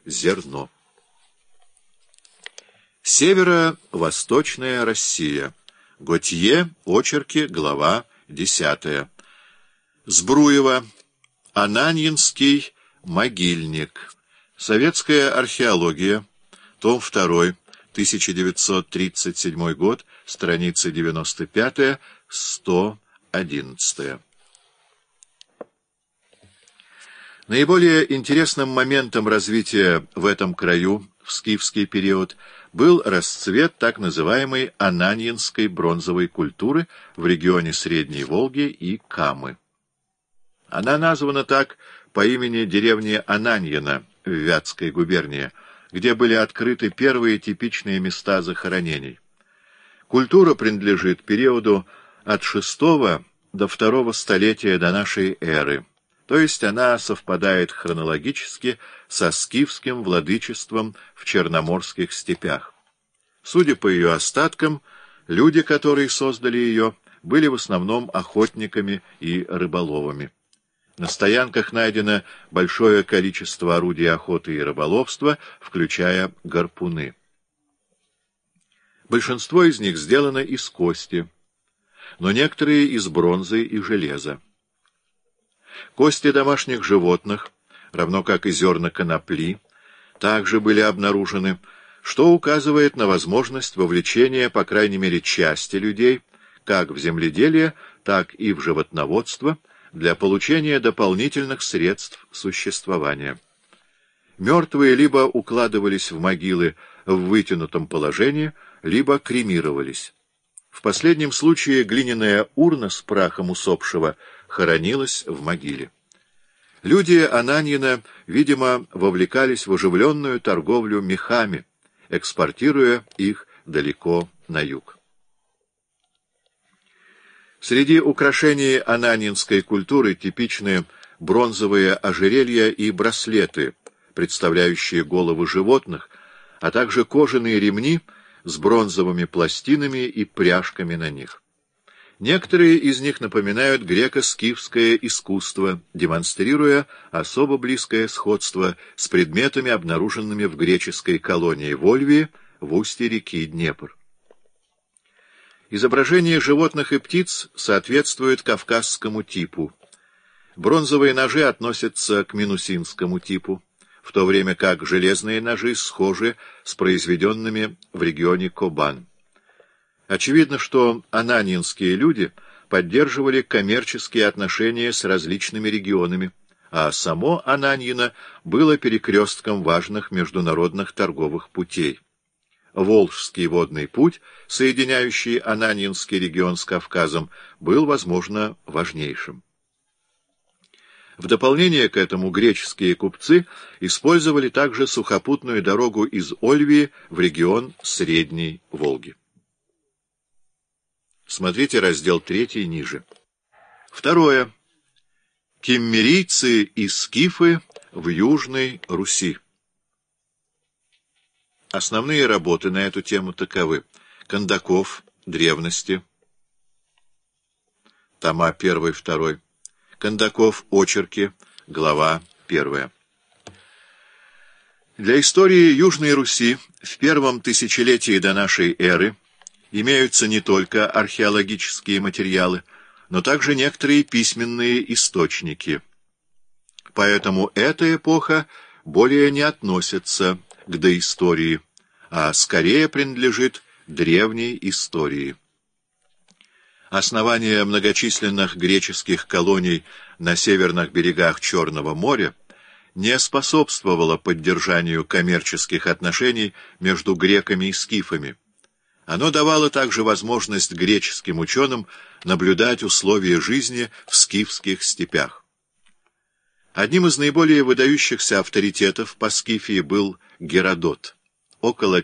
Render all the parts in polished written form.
зерно. Северо-восточная Россия. Готье, очерки, глава 10. Збруева. Ананьинский могильник. Советская археология. Том 2. 1937 год. Страница 95-111. Наиболее интересным моментом развития в этом краю в скифский период был расцвет так называемой ананьинской бронзовой культуры в регионе Средней Волги и Камы. Она названа так по имени деревни Ананьино в Вятской губернии, где были открыты первые типичные места захоронений. Культура принадлежит периоду от VI до II столетия до нашей эры, то есть она совпадает хронологически со скифским владычеством в Черноморских степях. Судя по ее остаткам, люди, которые создали ее, были в основном охотниками и рыболовами. На стоянках найдено большое количество орудий охоты и рыболовства, включая гарпуны. Большинство из них сделано из кости, но некоторые из бронзы и железа. Кости домашних животных, равно как и зерна конопли, также были обнаружены, что указывает на возможность вовлечения, по крайней мере, части людей, как в земледелие, так и в животноводство, для получения дополнительных средств существования. Мертвые либо укладывались в могилы в вытянутом положении, либо кремировались. В последнем случае глиняная урна с прахом усопшего хоронилась в могиле. Люди Ананьино, видимо, вовлекались в оживленную торговлю мехами, экспортируя их далеко на юг. Среди украшений ананьинской культуры типичны бронзовые ожерелья и браслеты, представляющие головы животных, а также кожаные ремни с бронзовыми пластинами и пряжками на них. Некоторые из них напоминают греко-скифское искусство, демонстрируя особо близкое сходство с предметами, обнаруженными в греческой колонии Вольвии в устье реки Днепр. Изображение животных и птиц соответствует кавказскому типу. Бронзовые ножи относятся к минусинскому типу, в то время как железные ножи схожи с произведенными в регионе Кобан. Очевидно, что ананьинские люди поддерживали коммерческие отношения с различными регионами, а само Ананьино было перекрестком важных международных торговых путей. Волжский водный путь, соединяющий Ананьинский регион с Кавказом, был, возможно, важнейшим. В дополнение к этому греческие купцы использовали также сухопутную дорогу из Ольвии в регион Средней Волги. Смотрите раздел 3 ниже. Второе. Киммерийцы и скифы в Южной Руси. Основные работы на эту тему таковы: Кондаков, древности, тома 1-2, Кондаков, очерки, глава 1. Для истории Южной Руси в первом тысячелетии до нашей эры имеются не только археологические материалы, но также некоторые письменные источники. Поэтому эта эпоха более не относится к доистории, а скорее принадлежит древней истории. Основание многочисленных греческих колоний на северных берегах Черного моря не способствовало поддержанию коммерческих отношений между греками и скифами. Оно давало также возможность греческим ученым наблюдать условия жизни в скифских степях. Одним из наиболее выдающихся авторитетов по Скифии был Геродот, около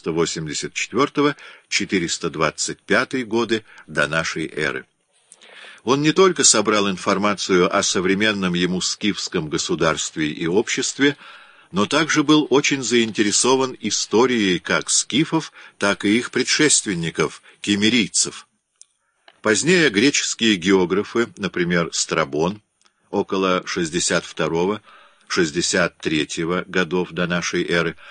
484-425 годы до нашей эры. Он не только собрал информацию о современном ему скифском государстве и обществе, но также был очень заинтересован историей как скифов, так и их предшественников, киммерийцев. Позднее греческие географы, например, Страбон, около 62-го, 63 годов до нашей эры